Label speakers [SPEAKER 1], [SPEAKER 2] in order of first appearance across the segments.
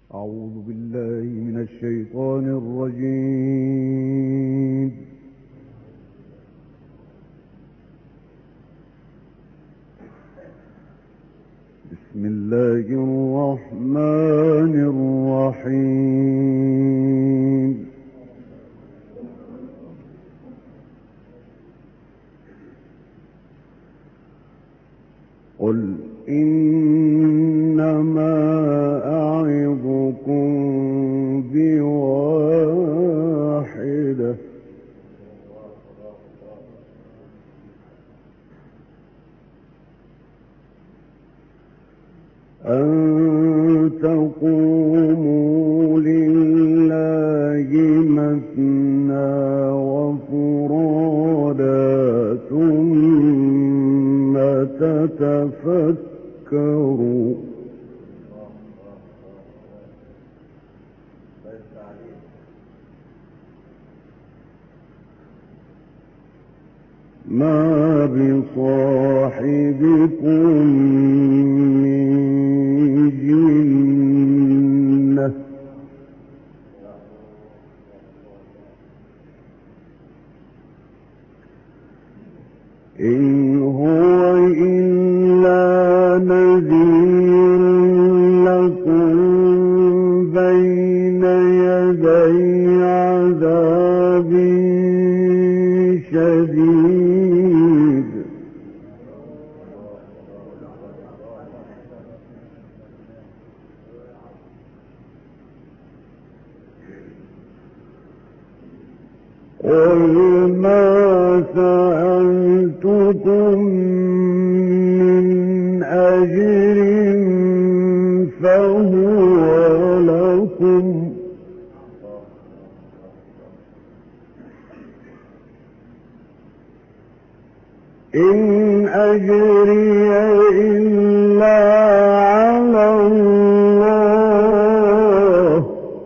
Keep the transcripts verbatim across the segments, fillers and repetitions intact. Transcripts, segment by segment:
[SPEAKER 1] أعوذ بالله من الشيطان الرجيم. بسم الله الرحمن الرحيم. قل إنما أعظكم بواحدة أن تقوموا لله مثنى وفرادا ثم تتفكروا ما بصاحبكم من جنة إن هو إلا نذير لكم بين يدي عذاب شديد. قل ما سألتكم من أجر فهو لكم إن أجري إلا على الله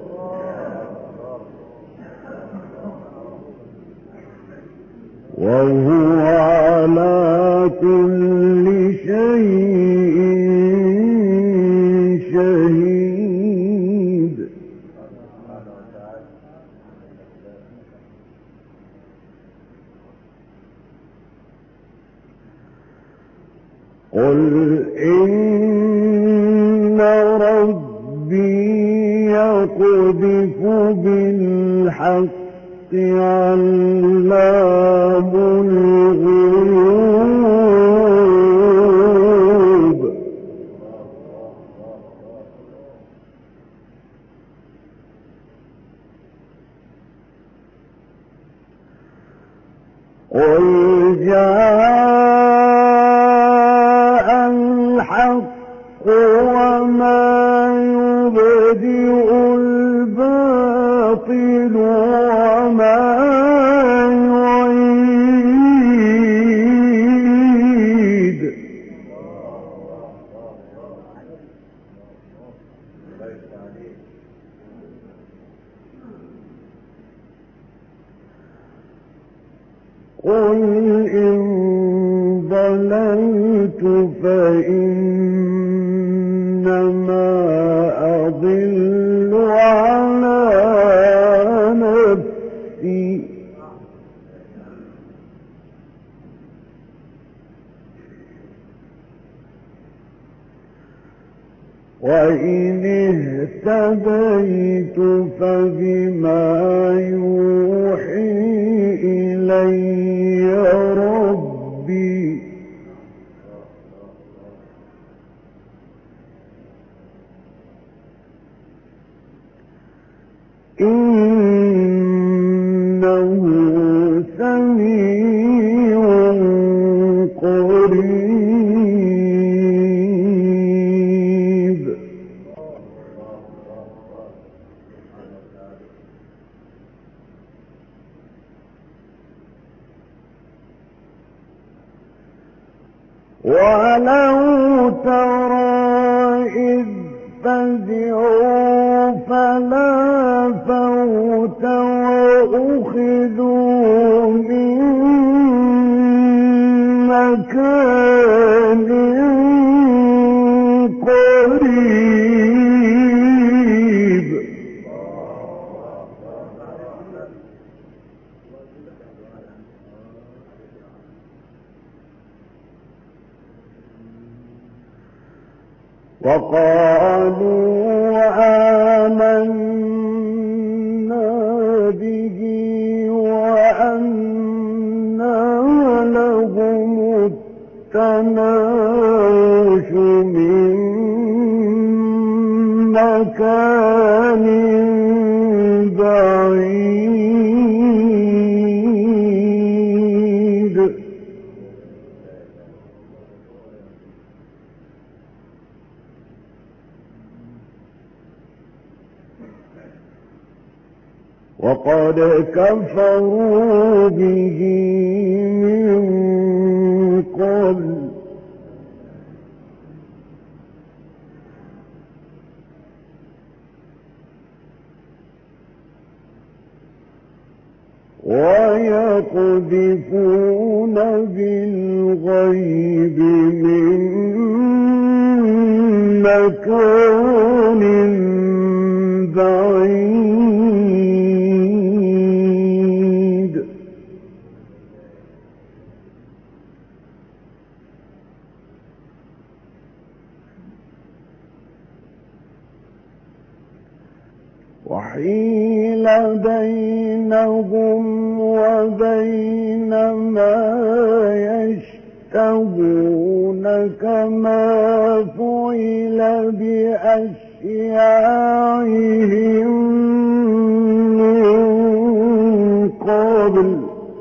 [SPEAKER 1] وهو على كل شيء شهيد. قل إن ربي يقذف بالحق علام الغيوب قل جاء الحق وما يبدئ الباطل وما يعيد. قل إن ضللت فإنما أضل على نفسي وإن اهتديت فبما يوحي إلي ربي إنه سميع قريب. ولو ترى إذ فزعوا فلا فوت وأخذوا من مكان قريب فقالوا آمنا به وأنى لهم التناوش من مكان بعيد. وقد كفروا به من قبل ويقذفون بالغيب من مكان بعيد. وحيل بينهم وبين ما يشتهون كما فعل بأشياعهم من قبل.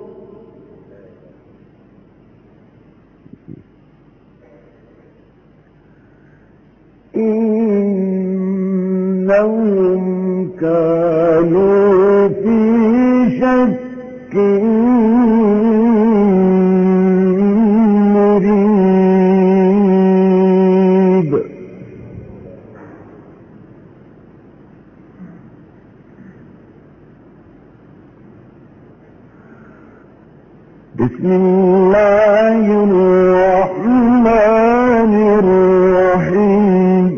[SPEAKER 1] إنهم كانوا في شك مريب. بسم الله الرحمن الرحيم.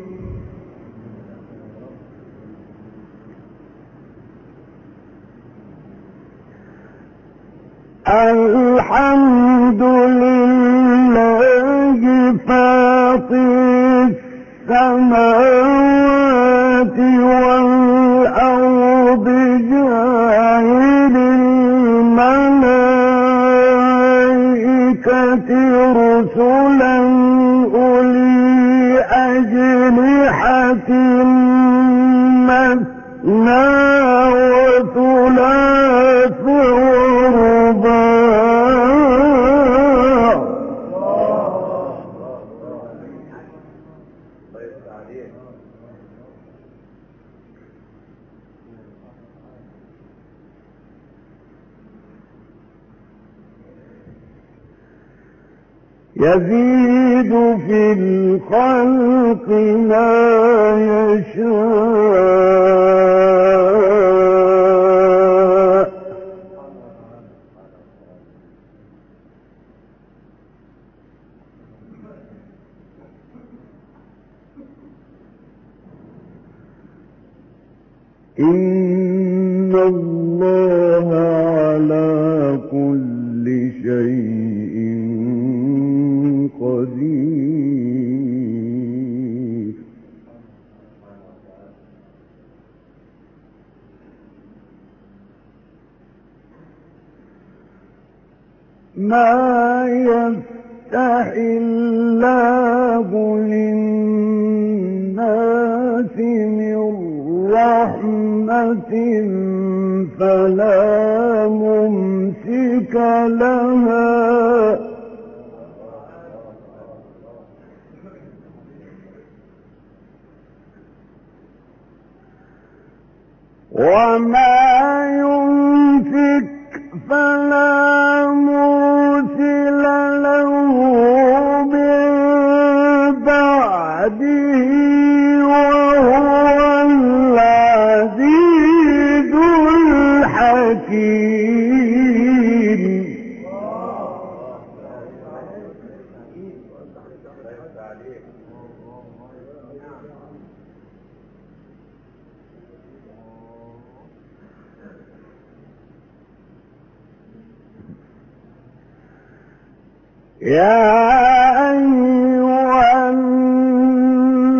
[SPEAKER 1] الحمد لله فاطر السماوات والأرض جاعل الملائكة رسلا أولي أجنحة مثنى وثلاث ورباع. يزيد في الخلق ما يشاء إن الله على كل شيء قدير. ما يفتح الله للناس من رحمة فلا ممسك لها وما يمسك فلا مرسل له من بعده وهو العزيز الحكيم. يا أيها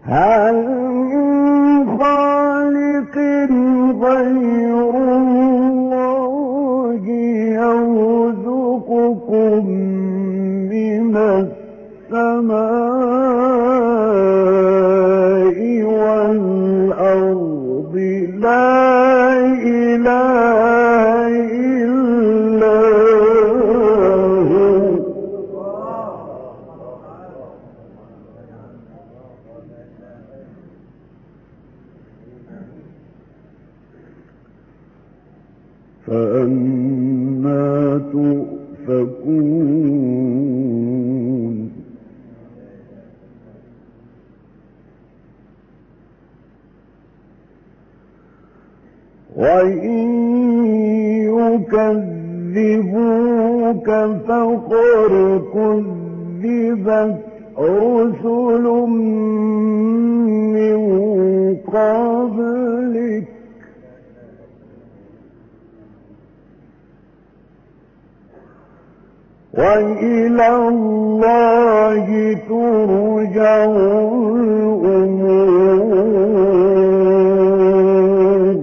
[SPEAKER 1] هل من خالق غير الله يرزقكم من السماء والأرض لا إله إلا هو فأنى تؤفكون وإن يكذبوك فقد كذبت رسل من قبلك وإلى الله ترجع الأمور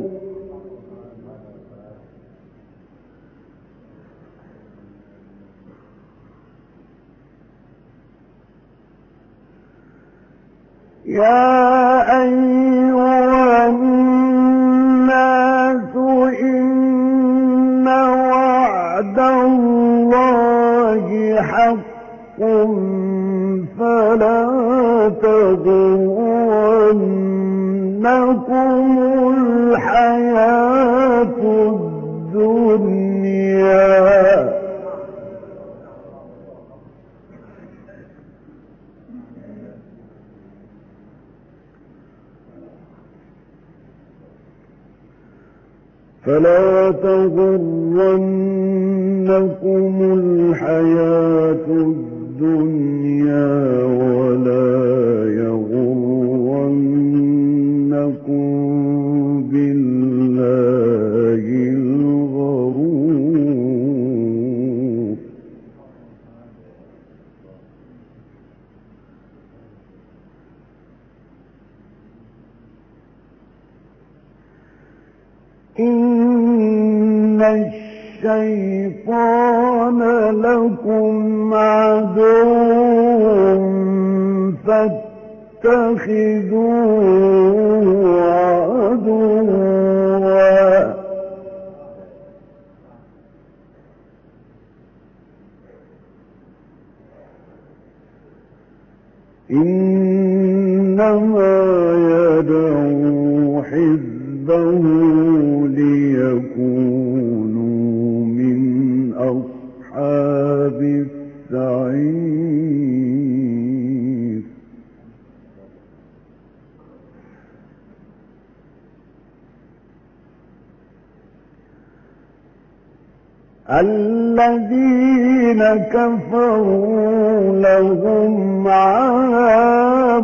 [SPEAKER 1] يا أيها الناس إن وعد الله حق فلا تغرنكم الحياة الدنيا فلا تغرنكم الحياة الدنيا ولا يغرنكم بالله الغرور إن الشيطان لكم عدو فاتخذوه عدوا إنما يدعو حزبه ليكونوا من أصحاب السعير الذين كفروا لهم عذاب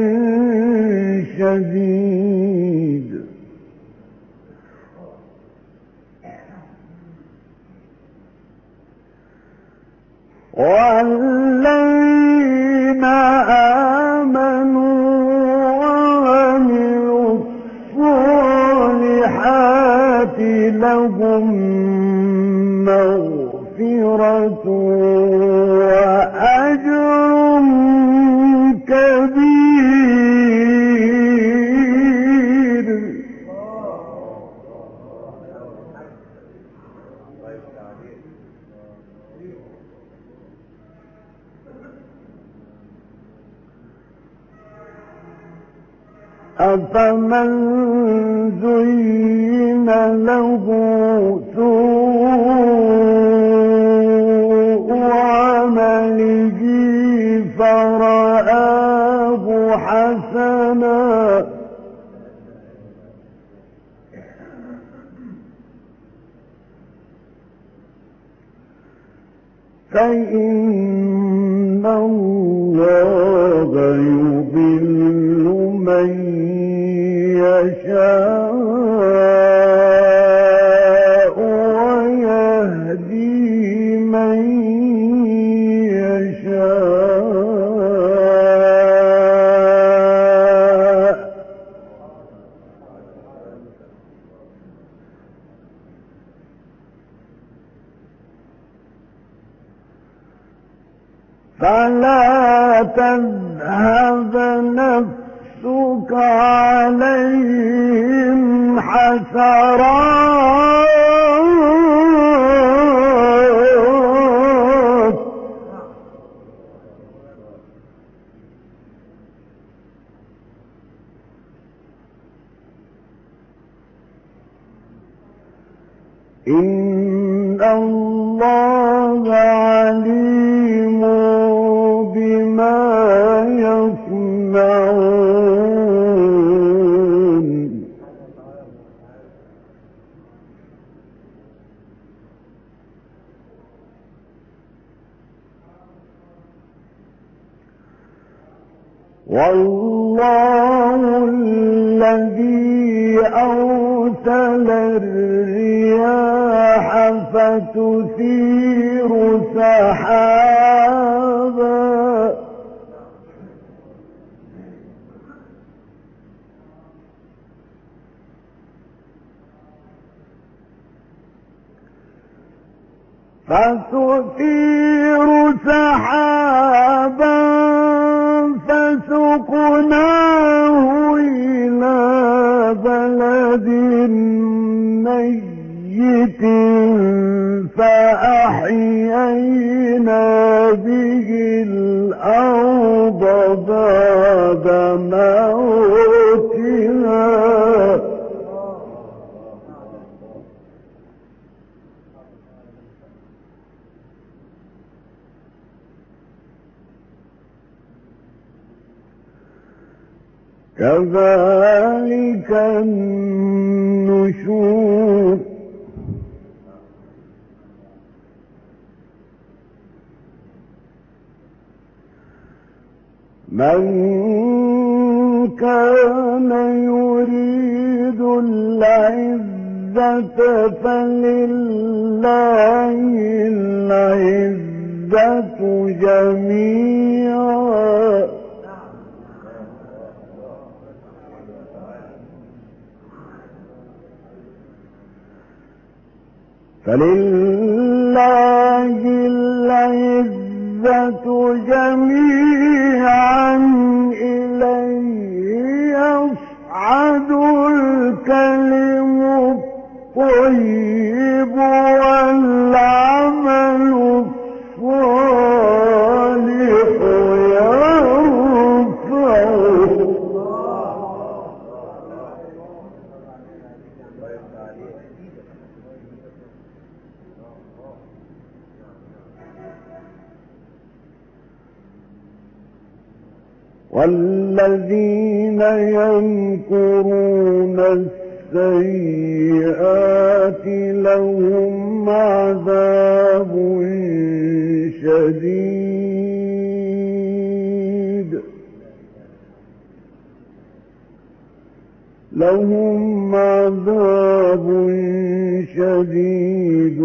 [SPEAKER 1] شديد والذين آمنوا وعملوا الصالحات لهم مغفرة وأجر كبير أفمن زين له سوء عمله فرآه حسنا فإن الله يضل من يشاء ويهدي من يشاء فلا تذهب نفسك عليهم حسرات إن الله عليم بما يصنعون والله الذي أرسل الرياح فتثير سحابا فتثير سحابا فسقناه إلى بلد ميت فأحيينا به الأرض بعد موتها كذلك النشور من كان يريد العزة فلله العزة جميعا فلله العزة جميعا إليه يصعد الكلم الطيب والعمل الصالح يرفعه والذين يمكرون السيئات لهم عذاب شديد لهم عذاب شديد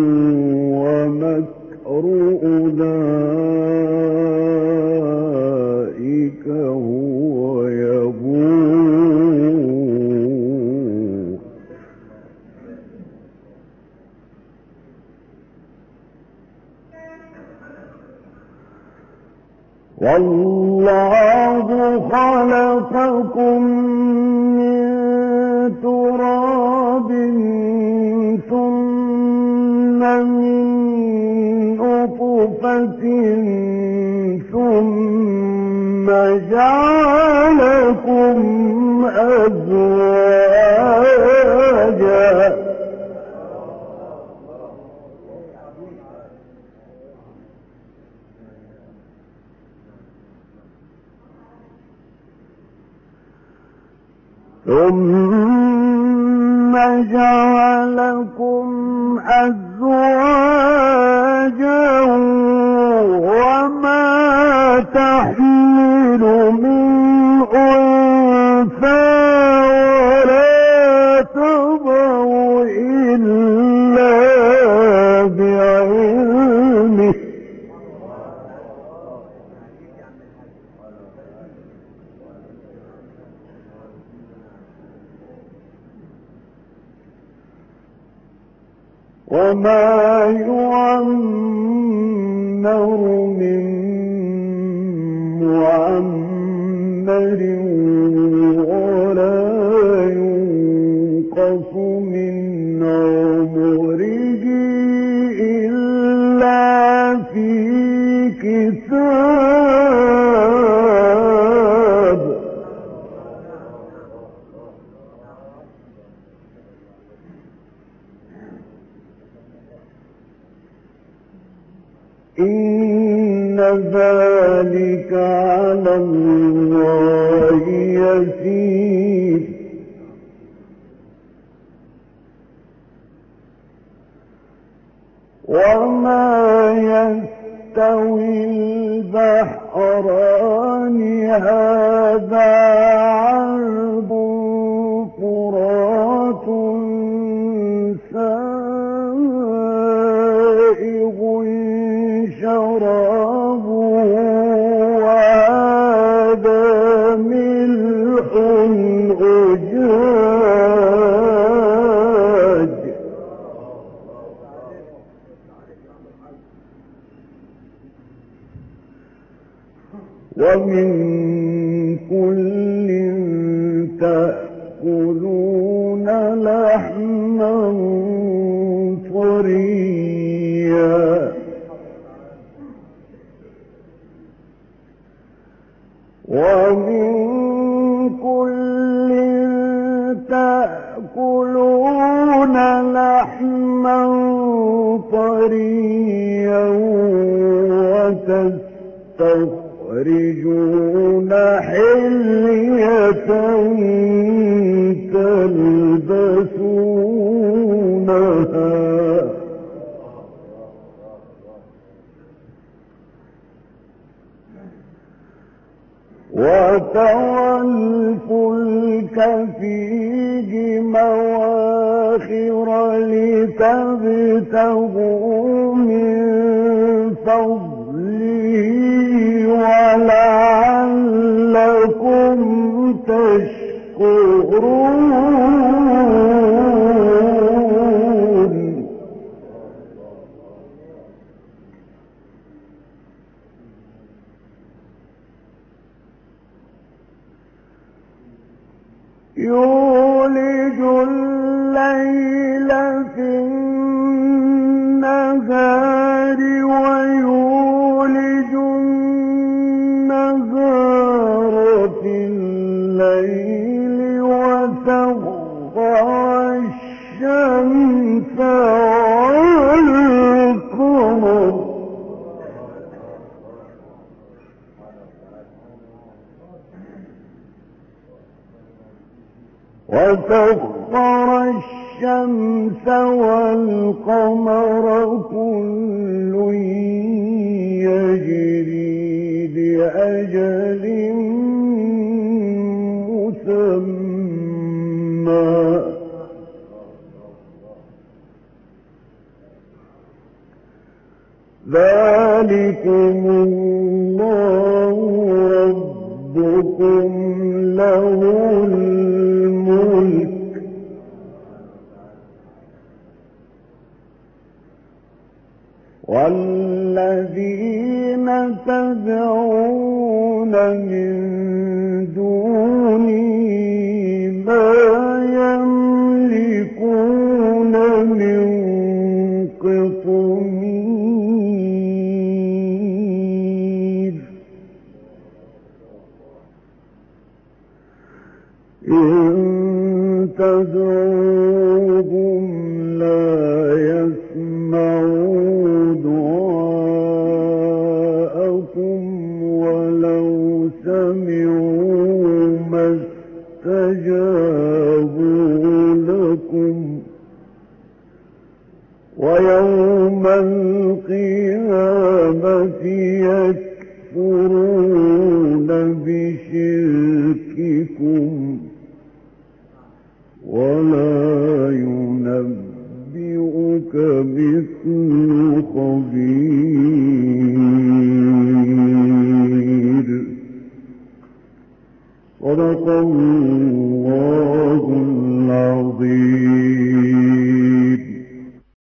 [SPEAKER 1] ومكر أولئك هو يبور والله خلقكم من تراب ثم من نطفة ثم جعلكم أزواجا ثم جعلكم أزواجا وما تحمل من أنثى ولا تضع إلا بعلمه وما يعمر من معمر ولا ينقص من عمره إلا في كتاب. إن ذلك على الله يسير. وما يستوي البحران هذا عذب فرات سائغ شرابه وهذا ملح أجاج. ومن كل تأكلون لحما طريا ومن كل تأكلون لحما طريا وتستخرجون حلية تلبسونها وترى الفلك فيه مواخر لتبتغوا من فضله ولعلكم تشكرون. يولج الليل في النهار ويولج النهار في الليل وسخر الشمس والقمر وسخر الشمس والقمر كل يجري لأجل مسمى ذلكم الله ربكم له الملك والذين تدعون من دونه ما يملكون من قطمير إن تدعوهم لا يسمعوا دعاءكم ولو سمعوا ما استجابوا لكم ويوم القيامة يكفرون بشرككم ولا